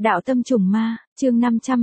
Đạo tâm trùng ma, chương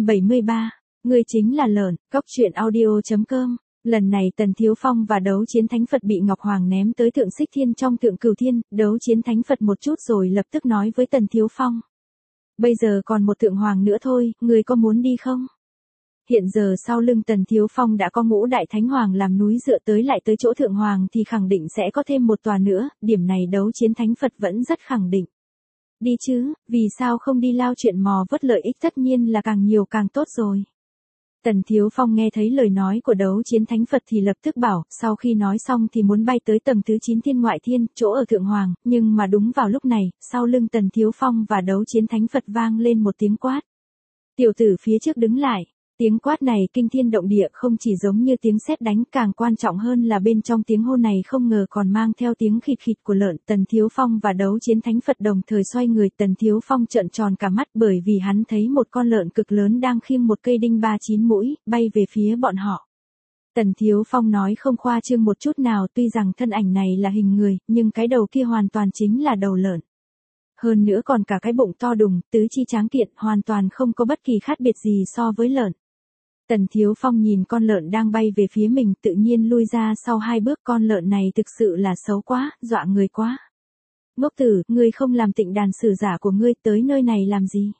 573. Ngươi chính là lợn, Cóc truyện audio.com. Lần này Tần Thiếu Phong và đấu chiến thánh Phật bị Ngọc Hoàng ném tới Thượng Xích Thiên trong Thượng Cửu Thiên, đấu chiến thánh Phật một chút rồi lập tức nói với Tần Thiếu Phong. Bây giờ còn một Thượng Hoàng nữa thôi, ngươi có muốn đi không? Hiện giờ sau lưng Tần Thiếu Phong đã có ngũ đại thánh hoàng làm núi dựa tới lại tới chỗ Thượng Hoàng thì khẳng định sẽ có thêm một tòa nữa, điểm này đấu chiến thánh Phật vẫn rất khẳng định. Đi chứ, vì sao không đi lao chuyện mò vớt lợi ích, tất nhiên là càng nhiều càng tốt rồi. Tần Thiếu Phong nghe thấy lời nói của đấu chiến thánh Phật thì lập tức bảo, sau khi nói xong thì muốn bay tới tầng thứ 9 thiên ngoại thiên, chỗ ở Thượng Hoàng, nhưng mà đúng vào lúc này, sau lưng Tần Thiếu Phong và đấu chiến thánh Phật vang lên một tiếng quát. Tiểu tử phía trước đứng lại. Tiếng quát này kinh thiên động địa, không chỉ giống như tiếng sét đánh, càng quan trọng hơn là bên trong tiếng hô này không ngờ còn mang theo tiếng khịt khịt của lợn. Tần Thiếu Phong và đấu chiến thánh Phật đồng thời xoay người, Tần Thiếu Phong trợn tròn cả mắt bởi vì hắn thấy một con lợn cực lớn đang khiêng một cây đinh 39 mũi, bay về phía bọn họ. Tần Thiếu Phong nói không khoa trương một chút nào, tuy rằng thân ảnh này là hình người, nhưng cái đầu kia hoàn toàn chính là đầu lợn. Hơn nữa còn cả cái bụng to đùng, tứ chi tráng kiện, hoàn toàn không có bất kỳ khác biệt gì so với lợn. Tần Thiếu Phong nhìn con lợn đang bay về phía mình, tự nhiên lui ra sau 2 bước. Con lợn này thực sự là xấu quá, dọa người quá. Ngốc tử, ngươi không làm tịnh đàn sử giả của ngươi tới nơi này làm gì?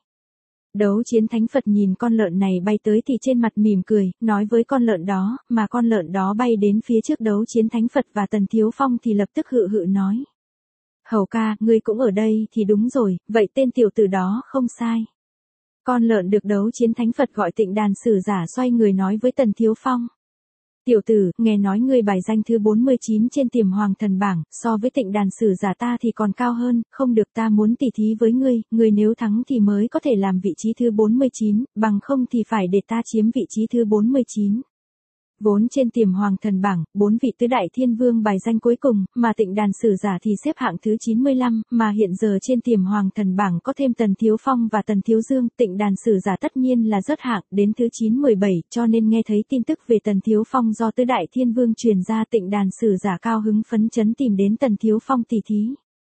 Đấu chiến thánh Phật nhìn con lợn này bay tới thì trên mặt mỉm cười, nói với con lợn đó, mà con lợn đó bay đến phía trước đấu chiến thánh Phật và Tần Thiếu Phong thì lập tức hự hự nói. Hầu ca, ngươi cũng ở đây thì đúng rồi, vậy tên tiểu tử đó không sai. Con lợn được đấu chiến thánh Phật gọi tịnh đàn sử giả xoay người nói với Tần Thiếu Phong. Tiểu tử, nghe nói ngươi bài danh thứ 49 trên Tiềm Hoàng thần bảng, so với tịnh đàn sử giả ta thì còn cao hơn, không được, ta muốn tỉ thí với ngươi nếu thắng thì mới có thể làm vị trí thứ 49, bằng không thì phải để ta chiếm vị trí thứ 49. Vốn trên Tiềm Hoàng thần bảng, 4 vị tứ đại thiên vương bài danh cuối cùng, mà tịnh đàn sử giả thì xếp hạng thứ 95, mà hiện giờ trên Tiềm Hoàng thần bảng có thêm Tần Thiếu Phong và Tần Thiếu Dương, tịnh đàn sử giả tất nhiên là rớt hạng, đến thứ 917, cho nên nghe thấy tin tức về Tần Thiếu Phong do tứ đại thiên vương truyền ra, tịnh đàn sử giả cao hứng phấn chấn tìm đến Tần Thiếu Phong tỉ thí.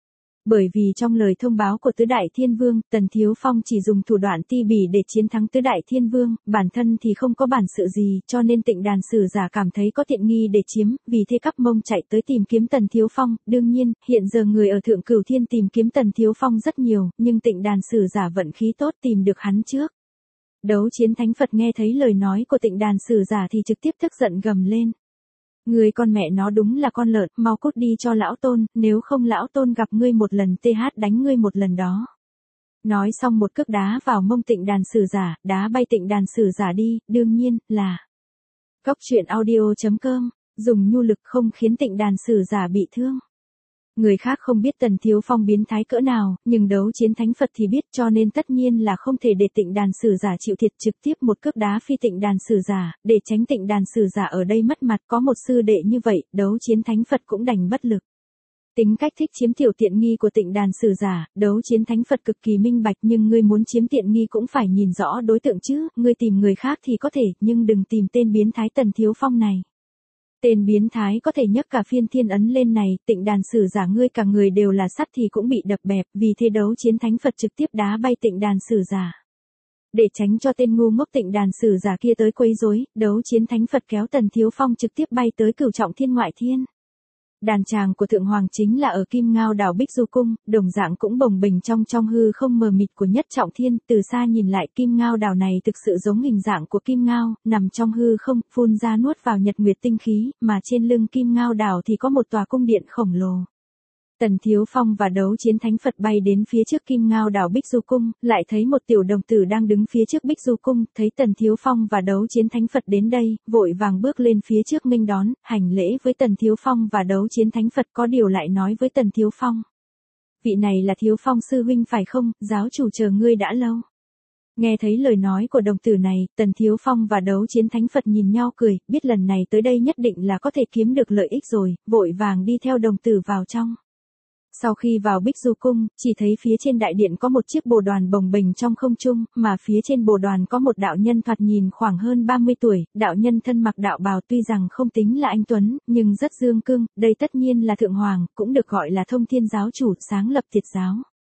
Bởi vì trong lời thông báo của tứ đại thiên vương, Tần Thiếu Phong chỉ dùng thủ đoạn ti bỉ để chiến thắng tứ đại thiên vương, bản thân thì không có bản sự gì, cho nên tịnh đàn sử giả cảm thấy có tiện nghi để chiếm, vì thế cắp mông chạy tới tìm kiếm Tần Thiếu Phong. Đương nhiên, hiện giờ người ở Thượng Cửu Thiên tìm kiếm Tần Thiếu Phong rất nhiều, nhưng tịnh đàn sử giả vận khí tốt tìm được hắn trước. Đấu chiến thánh Phật nghe thấy lời nói của tịnh đàn sử giả thì trực tiếp tức giận gầm lên. Ngươi con mẹ nó đúng là con lợn, mau cút đi cho lão tôn, nếu không lão tôn gặp ngươi một lần TH đánh ngươi một lần đó. Nói xong một cước đá vào mông tịnh đàn sử giả, đá bay tịnh đàn sử giả đi, đương nhiên là Cóc truyện audio.com, dùng nhu lực không khiến tịnh đàn sử giả bị thương. Người khác không biết Tần Thiếu Phong biến thái cỡ nào, nhưng đấu chiến thánh Phật thì biết, cho nên tất nhiên là không thể để tịnh đàn sử giả chịu thiệt, trực tiếp một cước đá phi tịnh đàn sử giả, để tránh tịnh đàn sử giả ở đây mất mặt. Có một sư đệ như vậy, đấu chiến thánh Phật cũng đành bất lực. Tính cách thích chiếm tiểu tiện nghi của tịnh đàn sử giả, đấu chiến thánh Phật cực kỳ minh bạch, nhưng ngươi muốn chiếm tiện nghi cũng phải nhìn rõ đối tượng chứ, ngươi tìm người khác thì có thể, nhưng đừng tìm tên biến thái Tần Thiếu Phong này. Tên biến thái có thể nhấc cả phiên thiên ấn lên này, tịnh đàn sử giả ngươi cả người đều là sắt thì cũng bị đập bẹp, vì thế đấu chiến thánh Phật trực tiếp đá bay tịnh đàn sử giả. Để tránh cho tên ngu ngốc tịnh đàn sử giả kia tới quấy rối, đấu chiến thánh Phật kéo Tần Thiếu Phong trực tiếp bay tới Cửu Trọng Thiên ngoại thiên. Đàn tràng của Thượng Hoàng chính là ở Kim Ngao đảo Bích Du Cung, đồng dạng cũng bồng bềnh trong hư không mờ mịt của Nhất Trọng Thiên, từ xa nhìn lại Kim Ngao đảo này thực sự giống hình dạng của Kim Ngao, nằm trong hư không, phun ra nuốt vào nhật nguyệt tinh khí, mà trên lưng Kim Ngao đảo thì có một tòa cung điện khổng lồ. Tần Thiếu Phong và đấu chiến thánh Phật bay đến phía trước Kim Ngao đảo Bích Du Cung, lại thấy một tiểu đồng tử đang đứng phía trước Bích Du Cung, thấy Tần Thiếu Phong và đấu chiến thánh Phật đến đây, vội vàng bước lên phía trước nghênh đón, hành lễ với Tần Thiếu Phong và đấu chiến thánh Phật, có điều lại nói với Tần Thiếu Phong. Vị này là Thiếu Phong sư huynh phải không, giáo chủ chờ ngươi đã lâu. Nghe thấy lời nói của đồng tử này, Tần Thiếu Phong và đấu chiến thánh Phật nhìn nhau cười, biết lần này tới đây nhất định là có thể kiếm được lợi ích rồi, vội vàng đi theo đồng tử vào trong. Sau khi vào Bích Du Cung, chỉ thấy phía trên đại điện có một chiếc bồ đoàn bồng bềnh trong không trung, mà phía trên bồ đoàn có một đạo nhân thoạt nhìn khoảng hơn 30 tuổi, đạo nhân thân mặc đạo bào tuy rằng không tính là anh tuấn, nhưng rất dương cương, đây tất nhiên là Thượng Hoàng, cũng được gọi là Thông Thiên giáo chủ, sáng lập Tiệt giáo.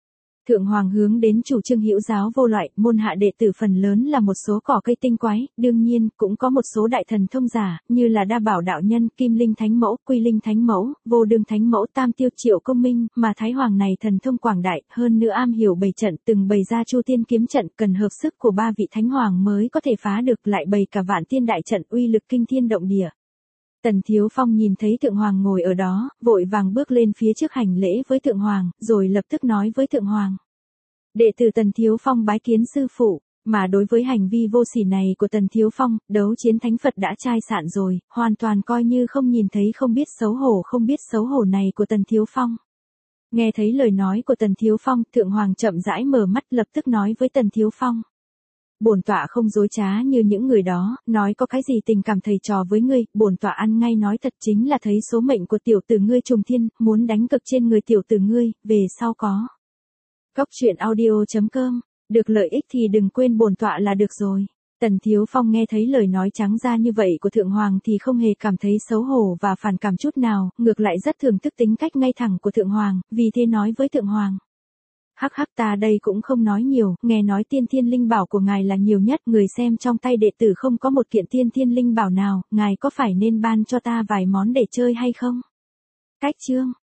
Thượng Hoàng hướng đến chủ trương hữu giáo vô loại, môn hạ đệ tử phần lớn là một số cỏ cây tinh quái, đương nhiên, cũng có một số đại thần thông giả, như là Đa Bảo đạo nhân, Kim Linh Thánh Mẫu, Quy Linh Thánh Mẫu, Vô Đương Thánh Mẫu, Tam Tiêu Triệu Công Minh, mà Thái Hoàng này thần thông quảng đại, hơn nữa am hiểu bày trận, từng bày ra Chu Tiên kiếm trận, cần hợp sức của 3 vị Thánh Hoàng mới có thể phá được, lại bày cả Vạn Tiên đại trận uy lực kinh thiên động địa. Tần Thiếu Phong nhìn thấy Thượng Hoàng ngồi ở đó, vội vàng bước lên phía trước hành lễ với Thượng Hoàng, rồi lập tức nói với Thượng Hoàng. Đệ tử Tần Thiếu Phong bái kiến sư phụ, mà đối với hành vi vô sỉ này của Tần Thiếu Phong, đấu chiến thánh Phật đã chai sạn rồi, hoàn toàn coi như không nhìn thấy không biết xấu hổ này của Tần Thiếu Phong. Nghe thấy lời nói của Tần Thiếu Phong, Thượng Hoàng chậm rãi mở mắt lập tức nói với Tần Thiếu Phong. Bổn tọa không dối trá như những người đó, nói có cái gì tình cảm thầy trò với ngươi, bổn tọa ăn ngay nói thật chính là thấy số mệnh của tiểu tử ngươi trùng thiên, muốn đánh cực trên người tiểu tử ngươi, về sau có. Cóc truyện audio.com, được lợi ích thì đừng quên bổn tọa là được rồi. Tần Thiếu Phong nghe thấy lời nói trắng ra như vậy của Thượng Hoàng thì không hề cảm thấy xấu hổ và phản cảm chút nào, ngược lại rất thưởng thức tính cách ngay thẳng của Thượng Hoàng, vì thế nói với Thượng Hoàng. Hắc hắc, ta đây cũng không nói nhiều, nghe nói tiên thiên linh bảo của ngài là nhiều nhất, người xem trong tay đệ tử không có một kiện tiên thiên linh bảo nào, ngài có phải nên ban cho ta vài món để chơi hay không? Cách chương